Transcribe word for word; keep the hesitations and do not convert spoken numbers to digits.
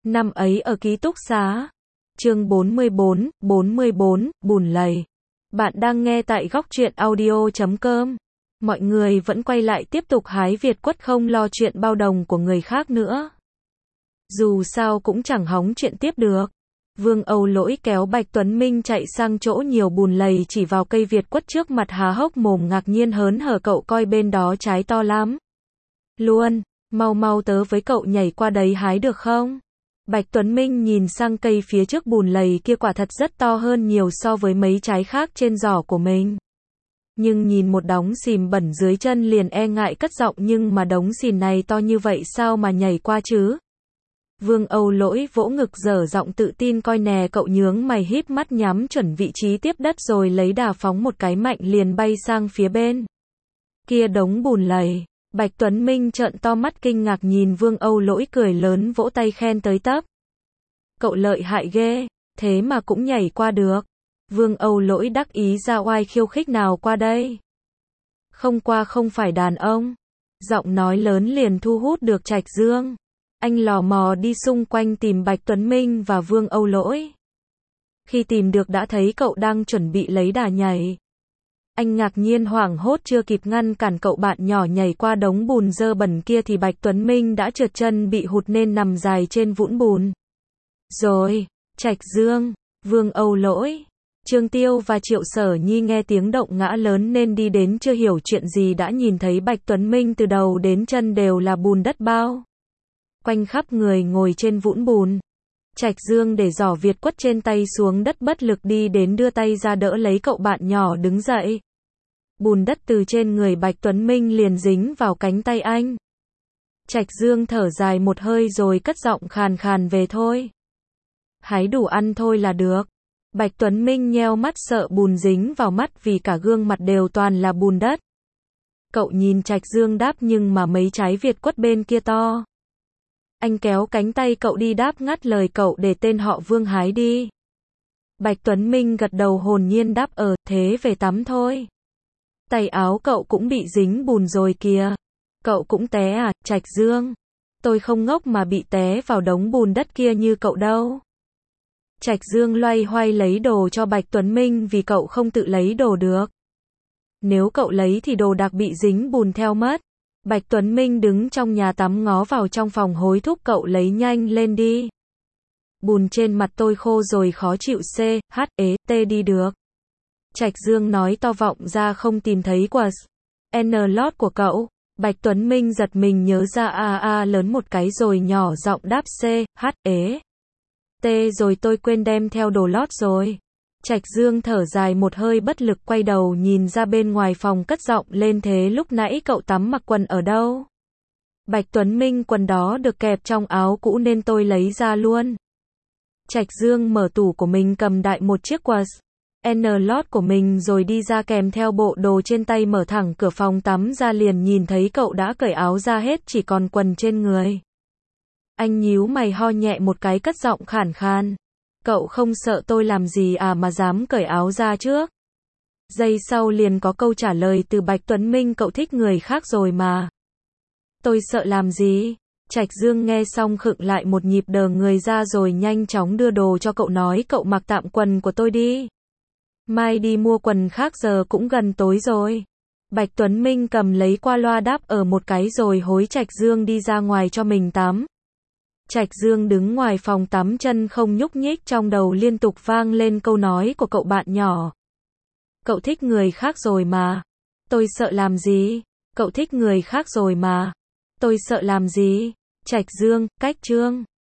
Năm ấy ở ký túc xá. Chương bốn mươi bốn, bốn mươi bốn, bùn lầy. Bạn đang nghe tại góc truyện audio chấm com. Mọi người vẫn quay lại tiếp tục hái Việt quất không lo chuyện bao đồng của người khác nữa. Dù sao cũng chẳng hóng chuyện tiếp được. Vương Âu Lỗi kéo Bạch Tuấn Minh chạy sang chỗ nhiều bùn lầy chỉ vào cây Việt quất trước mặt há hốc mồm ngạc nhiên hớn hở, cậu coi bên đó trái to lắm. Luôn, mau mau tớ với cậu nhảy qua đấy hái được không? Bạch Tuấn Minh nhìn sang cây phía trước bùn lầy kia, quả thật rất to hơn nhiều so với mấy trái khác trên giỏ của mình. Nhưng nhìn một đống xìm bẩn dưới chân liền e ngại cất giọng, nhưng mà đống xìn này to như vậy sao mà nhảy qua chứ? Vương Âu Lỗi vỗ ngực dở giọng tự tin, coi nè, cậu nhướng mày híp mắt nhắm chuẩn vị trí tiếp đất rồi lấy đà phóng một cái mạnh liền bay sang phía bên kia đống bùn lầy. Bạch Tuấn Minh trợn to mắt kinh ngạc nhìn Vương Âu Lỗi, cười lớn vỗ tay khen tới tấp. Cậu lợi hại ghê, thế mà cũng nhảy qua được. Vương Âu Lỗi đắc ý ra oai khiêu khích, nào qua đây. Không qua không phải đàn ông. Giọng nói lớn liền thu hút được Trạch Dương. Anh lò mò đi xung quanh tìm Bạch Tuấn Minh và Vương Âu Lỗi. Khi tìm được đã thấy cậu đang chuẩn bị lấy đà nhảy. Anh ngạc nhiên hoảng hốt chưa kịp ngăn cản cậu bạn nhỏ nhảy qua đống bùn dơ bẩn kia thì Bạch Tuấn Minh đã trượt chân bị hụt nên nằm dài trên vũng bùn. Rồi, Trạch Dương, Vương Âu Lỗi, Trương Tiêu và Triệu Sở Nhi nghe tiếng động ngã lớn nên đi đến chưa hiểu chuyện gì đã nhìn thấy Bạch Tuấn Minh từ đầu đến chân đều là bùn đất bao quanh khắp người, ngồi trên vũng bùn. Trạch Dương để giỏ Việt quất trên tay xuống đất, bất lực đi đến đưa tay ra đỡ lấy cậu bạn nhỏ đứng dậy. Bùn đất từ trên người Bạch Tuấn Minh liền dính vào cánh tay anh. Trạch Dương thở dài một hơi rồi cất giọng khàn khàn, về thôi. Hái đủ ăn thôi là được. Bạch Tuấn Minh nheo mắt sợ bùn dính vào mắt vì cả gương mặt đều toàn là bùn đất. Cậu nhìn Trạch Dương đáp, nhưng mà mấy trái Việt quất bên kia to. Anh kéo cánh tay cậu đi đáp ngắt lời cậu, để tên họ Vương hái đi. Bạch Tuấn Minh gật đầu hồn nhiên đáp, ờ, thế về tắm thôi. Tay áo cậu cũng bị dính bùn rồi kìa. Cậu cũng té à? Trạch Dương. Tôi không ngốc mà bị té vào đống bùn đất kia như cậu đâu. Trạch Dương loay hoay lấy đồ cho Bạch Tuấn Minh vì cậu không tự lấy đồ được. Nếu cậu lấy thì đồ đạc bị dính bùn theo mất. Bạch Tuấn Minh đứng trong nhà tắm ngó vào trong phòng hối thúc cậu lấy nhanh lên đi. Bùn trên mặt tôi khô rồi khó chịu, c, h, e, t đi được. Trạch Dương nói to, vọng ra không tìm thấy quần N lót của cậu. Bạch Tuấn Minh giật mình nhớ ra, a a lớn một cái rồi nhỏ giọng đáp, c, h, e, t rồi tôi quên đem theo đồ lót rồi. Trạch Dương thở dài một hơi bất lực quay đầu nhìn ra bên ngoài phòng cất giọng lên, thế lúc nãy cậu tắm mặc quần ở đâu? Bạch Tuấn Minh, quần đó được kẹp trong áo cũ nên tôi lấy ra luôn. Trạch Dương mở tủ của mình cầm đại một chiếc quần N lót của mình rồi đi ra kèm theo bộ đồ trên tay, mở thẳng cửa phòng tắm ra liền nhìn thấy cậu đã cởi áo ra hết, chỉ còn quần trên người. Anh nhíu mày ho nhẹ một cái cất giọng khàn khàn. Cậu không sợ tôi làm gì à mà dám cởi áo ra trước? Giây sau liền có câu trả lời từ Bạch Tuấn Minh, cậu thích người khác rồi mà. Tôi sợ làm gì? Trạch Dương nghe xong khựng lại một nhịp, đờ người ra rồi nhanh chóng đưa đồ cho cậu, nói cậu mặc tạm quần của tôi đi. Mai đi mua quần khác, giờ cũng gần tối rồi. Bạch Tuấn Minh cầm lấy qua loa đáp ở một cái rồi hối Trạch Dương đi ra ngoài cho mình tắm. Trạch Dương đứng ngoài phòng tắm chân không nhúc nhích, trong đầu liên tục vang lên câu nói của cậu bạn nhỏ. Cậu thích người khác rồi mà. Tôi sợ làm gì? Cậu thích người khác rồi mà. Tôi sợ làm gì? Trạch Dương, cách chương.